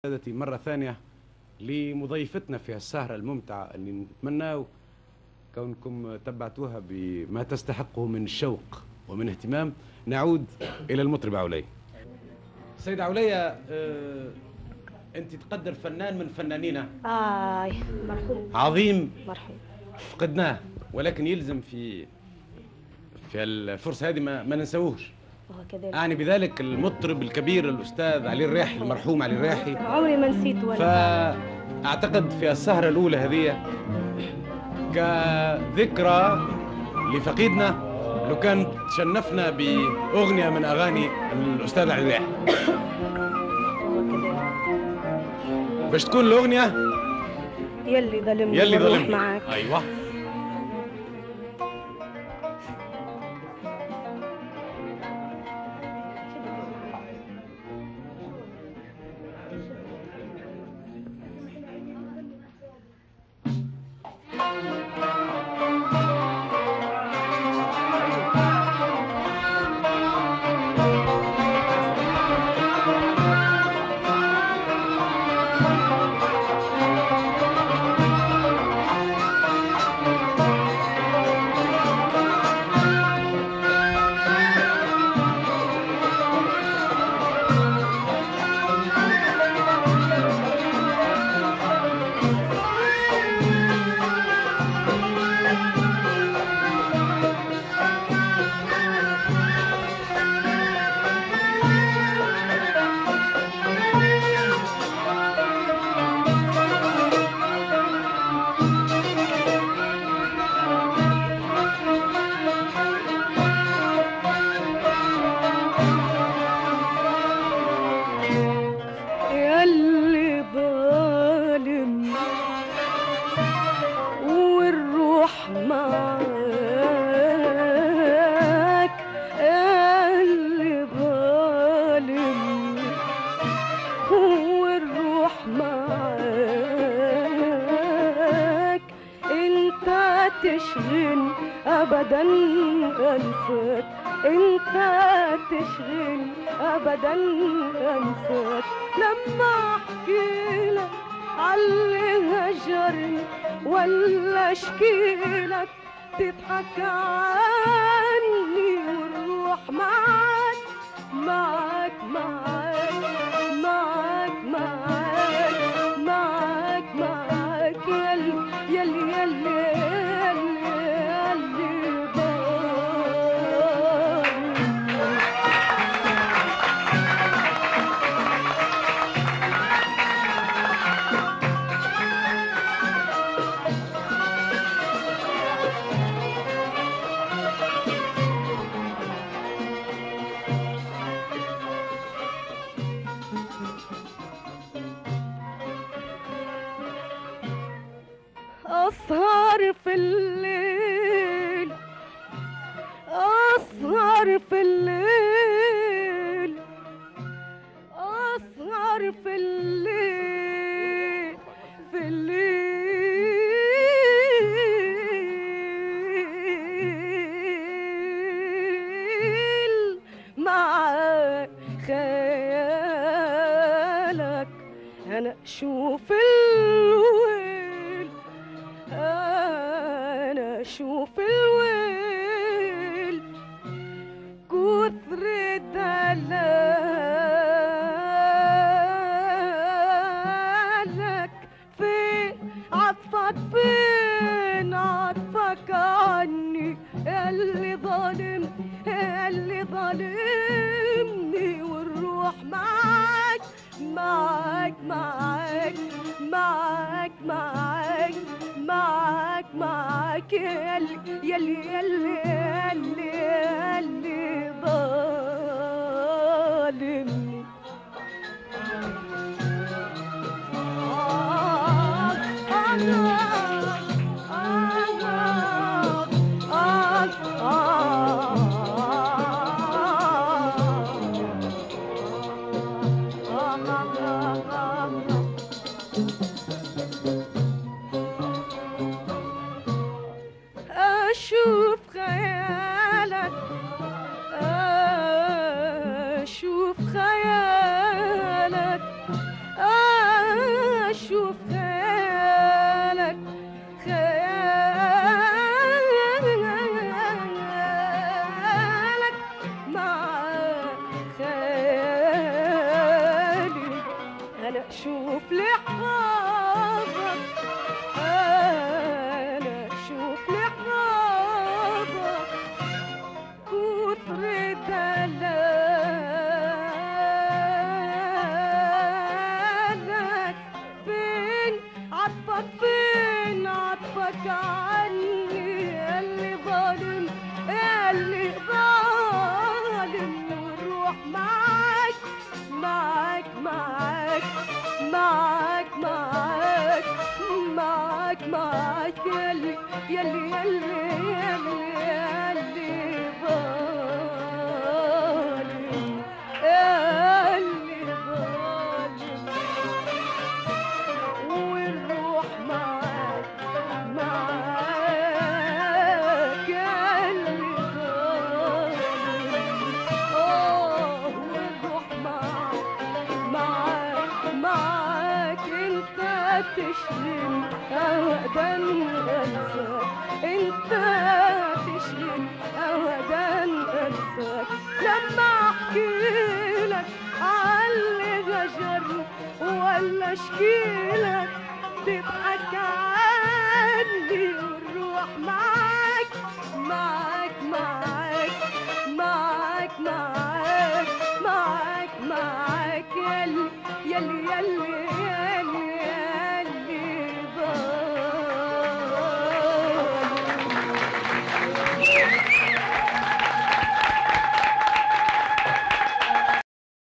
سادتي مرة ثانية لمضيفتنا في السهرة الممتعة اللي نتمنى كونكم تبعتوها بما تستحقه من شوق ومن اهتمام. نعود إلى المطرب علي. سيد علي، أنت تقدر فنان من فنانينا مرحوم عظيم مرحوم فقدناه، ولكن يلزم في الفرصة هذه ما ننسوهش. وهكذا أعني بذلك المطرب الكبير الأستاذ علي الراحي، المرحوم علي الراحي. عمري ما نسيت ولا. فأعتقد في السهرة الأولى هذه كذكرى لفقيدنا لو كان تشنفنا بأغنية من أغاني الأستاذ علي الراحي. باش تكون الأغنية يلي ظلمني يلي والروح ظلمني. معاك. أيوة. يلي ظالم والروح معاك، يلي ظالم والروح معاك، انت تشغل ابدا انساك، انت تشغل ابدا انساك. لما احكي لك عاللي هجرني ولا اشكي لك تضحك عني والروح معاك معاك معاك معاك معاك معاك معاك يلي يلي يلي يلي يلي أسهر في الليل، أسهر في الليل، أسهر في الليل، في الليل مع خيالك. أنا أشوف الويل، أنا أشوف الويل كثر دلالك. فين عطفك، فين عطفك عني اللي ظالم، اللي ظالمني والروح معاك معاك معاك معاك معاك معاك معاك يلي يلي يلي يلي يلي ظالمني. أشوف خيالك، أشوف خيالك، اشوف خيالك خيالك مع خيالي، انا اشوف لحظك، انا اشوف لحظك كتر دلالك. فين عطفك، فين عطفك عني يا اللي ظالم، يا اللي ظالم، والروح معاك معاك معاك معاك معاك معاك معاك ياللي ياللي ياللي ياللي ياللي ظالم، ياللي ظالم، والروح معاك معاك ياللي ظالم. والروح معاك معاك انت تشلم ابدا انساك، انت تشلم ابدا انساك. لما احكي لك عاللي غجرني ولا اشكي لك تضحك عني، والروح معاك معاك معاك معاك معاك معاك معاك ياللي ياللي ياللي